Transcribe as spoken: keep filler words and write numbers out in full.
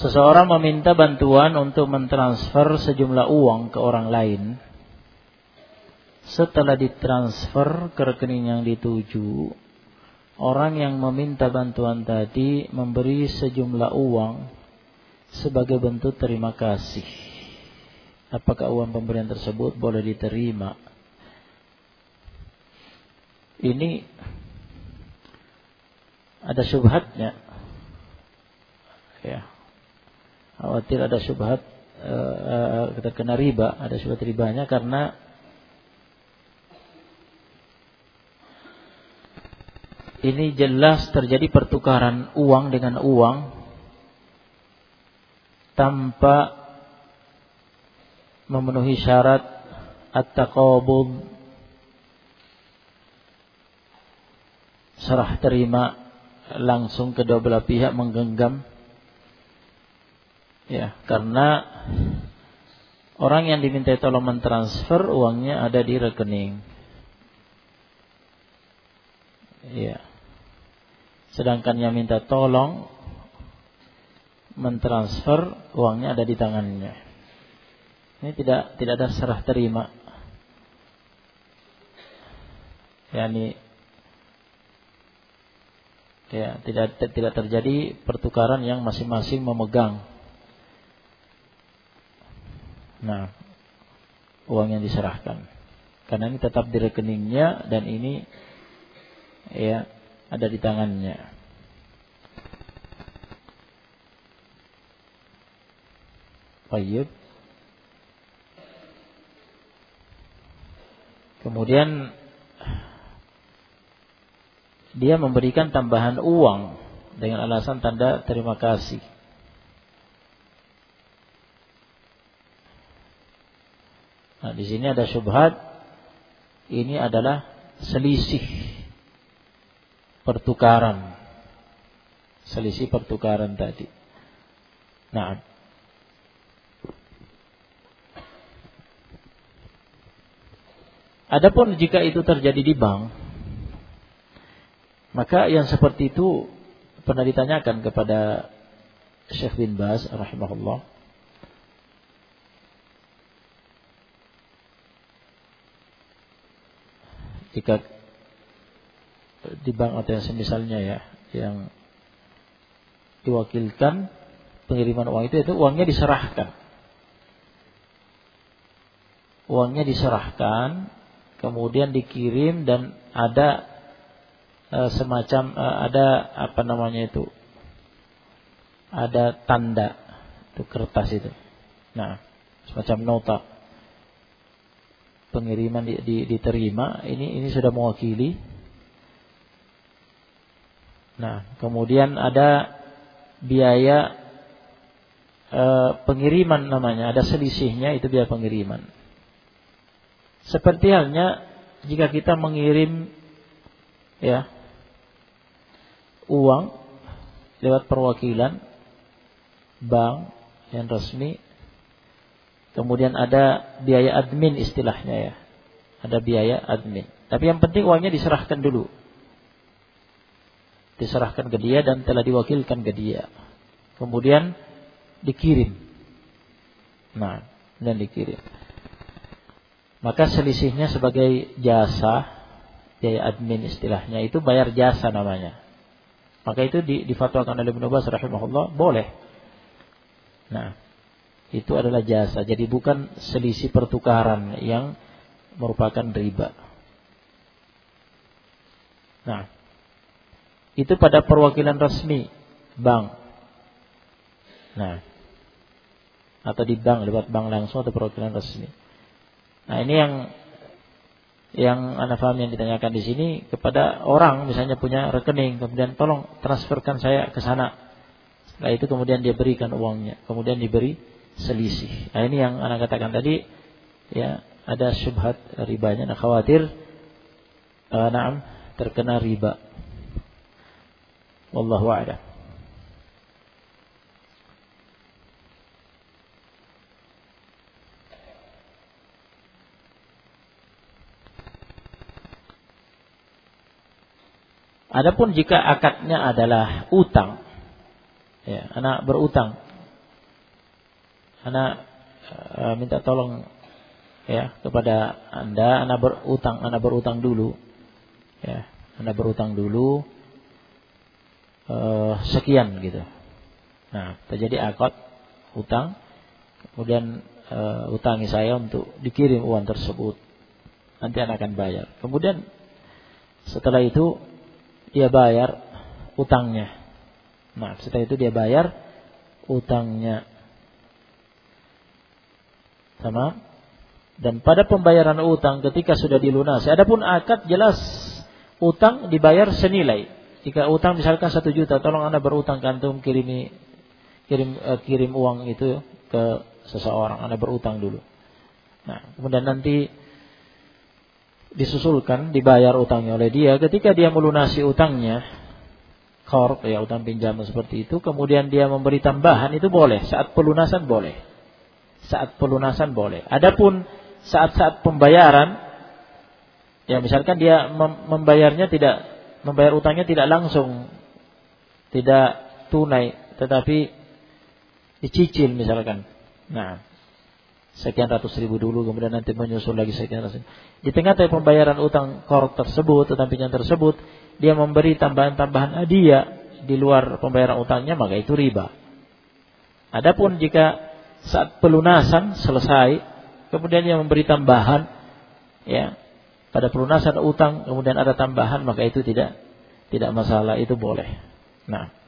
Seseorang meminta bantuan untuk mentransfer sejumlah uang ke orang lain. Setelah ditransfer ke rekening yang dituju, orang yang meminta bantuan tadi memberi sejumlah uang sebagai bentuk terima kasih. Apakah uang pemberian tersebut boleh diterima? Ini ada syubhatnya. Ya. Khawatir ada syubhat uh, kita kena riba, ada syubhat ribanya karena ini jelas terjadi pertukaran uang dengan uang tanpa memenuhi syarat at-taqabud, serah terima langsung kedua belah pihak menggenggam. Ya, karena orang yang diminta tolong mentransfer uangnya ada di rekening. Ya. Sedangkan yang minta tolong mentransfer uangnya ada di tangannya. Ini tidak tidak ada serah terima. Yani ya, tidak tidak terjadi pertukaran yang masing-masing memegang. Nah, uang yang diserahkan. Karena ini tetap di rekeningnya dan ini ya ada di tangannya. Baik. Kemudian dia memberikan tambahan uang dengan alasan tanda terima kasih. Nah, di sini ada syubhat. Ini adalah selisih pertukaran. Selisih pertukaran tadi. Nah, adapun jika itu terjadi di bank, maka yang seperti itu pernah ditanyakan kepada Syekh bin Baz rahimahullah. Jika di bank atau yang semisalnya ya, yang diwakilkan pengiriman uang itu, itu uangnya diserahkan. Uangnya diserahkan, kemudian dikirim dan ada e, semacam e, ada apa namanya itu, ada tanda itu kertas itu. Nah, semacam nota pengiriman di, di, diterima. Ini ini sudah mewakili. Nah, kemudian ada biaya e, pengiriman namanya, ada selisihnya, itu biaya pengiriman. Seperti halnya jika kita mengirim ya uang lewat perwakilan bank yang resmi, kemudian ada biaya admin istilahnya ya, ada biaya admin. Tapi yang penting uangnya diserahkan dulu, diserahkan ke dia dan telah diwakilkan ke dia, kemudian dikirim. Nah, dan dikirim. Maka selisihnya sebagai jasa, biaya admin istilahnya, itu bayar jasa namanya. Maka itu difatwakan oleh Ibnu Baz rahimahullah boleh. Nah, itu adalah jasa. Jadi bukan selisih pertukaran yang merupakan riba. Nah, itu pada perwakilan resmi bank. Nah, atau di bank, lewat bank langsung atau perwakilan resmi. Nah, ini yang yang Anda paham yang ditanyakan di sini kepada orang, misalnya punya rekening, kemudian tolong transferkan saya ke sana. Setelah itu kemudian dia berikan uangnya, kemudian diberi selisih. Nah, ini yang Anda katakan tadi, ya, ada syubhat ribanya, nah khawatir uh, na'am terkena riba. Wallahu a'lam. Adapun jika akadnya adalah utang, ya, anak berutang Ana uh, minta tolong ya kepada Anda, Anda berutang, Anda berutang dulu. Ya, Anda berutang dulu uh, sekian gitu. Nah, terjadi akad utang, kemudian uh, utangi saya untuk dikirim uang tersebut. Nanti Anda akan bayar. Kemudian setelah itu dia bayar utangnya. Nah, setelah itu dia bayar utangnya. Sama. Dan pada pembayaran utang ketika sudah dilunasi, adapun akad jelas utang dibayar senilai. Jika utang misalkan satu juta, tolong Anda berutang ke antum kirimi kirim uh, kirim uang itu ke seseorang, Anda berutang dulu. Nah, kemudian nanti disusulkan dibayar utangnya oleh dia. Ketika dia melunasi utangnya, qard ya utang pinjaman seperti itu, kemudian dia memberi tambahan, itu boleh. Saat pelunasan boleh. Saat pelunasan boleh. Adapun saat-saat pembayaran, ya misalkan dia mem- membayarnya tidak membayar utangnya tidak langsung, tidak tunai, tetapi dicicil misalkan. Nah, sekian ratus ribu dulu, kemudian nanti menyusul lagi sekian ratus ribu. Di tengah-tengah pembayaran utang qard tersebut, utang pinjaman tersebut, dia memberi tambahan-tambahan hadiah di luar pembayaran utangnya, maka itu riba. Adapun jika saat pelunasan selesai, kemudian dia memberi tambahan, ya, pada pelunasan utang, kemudian ada tambahan, maka itu tidak tidak masalah, itu boleh. Nah.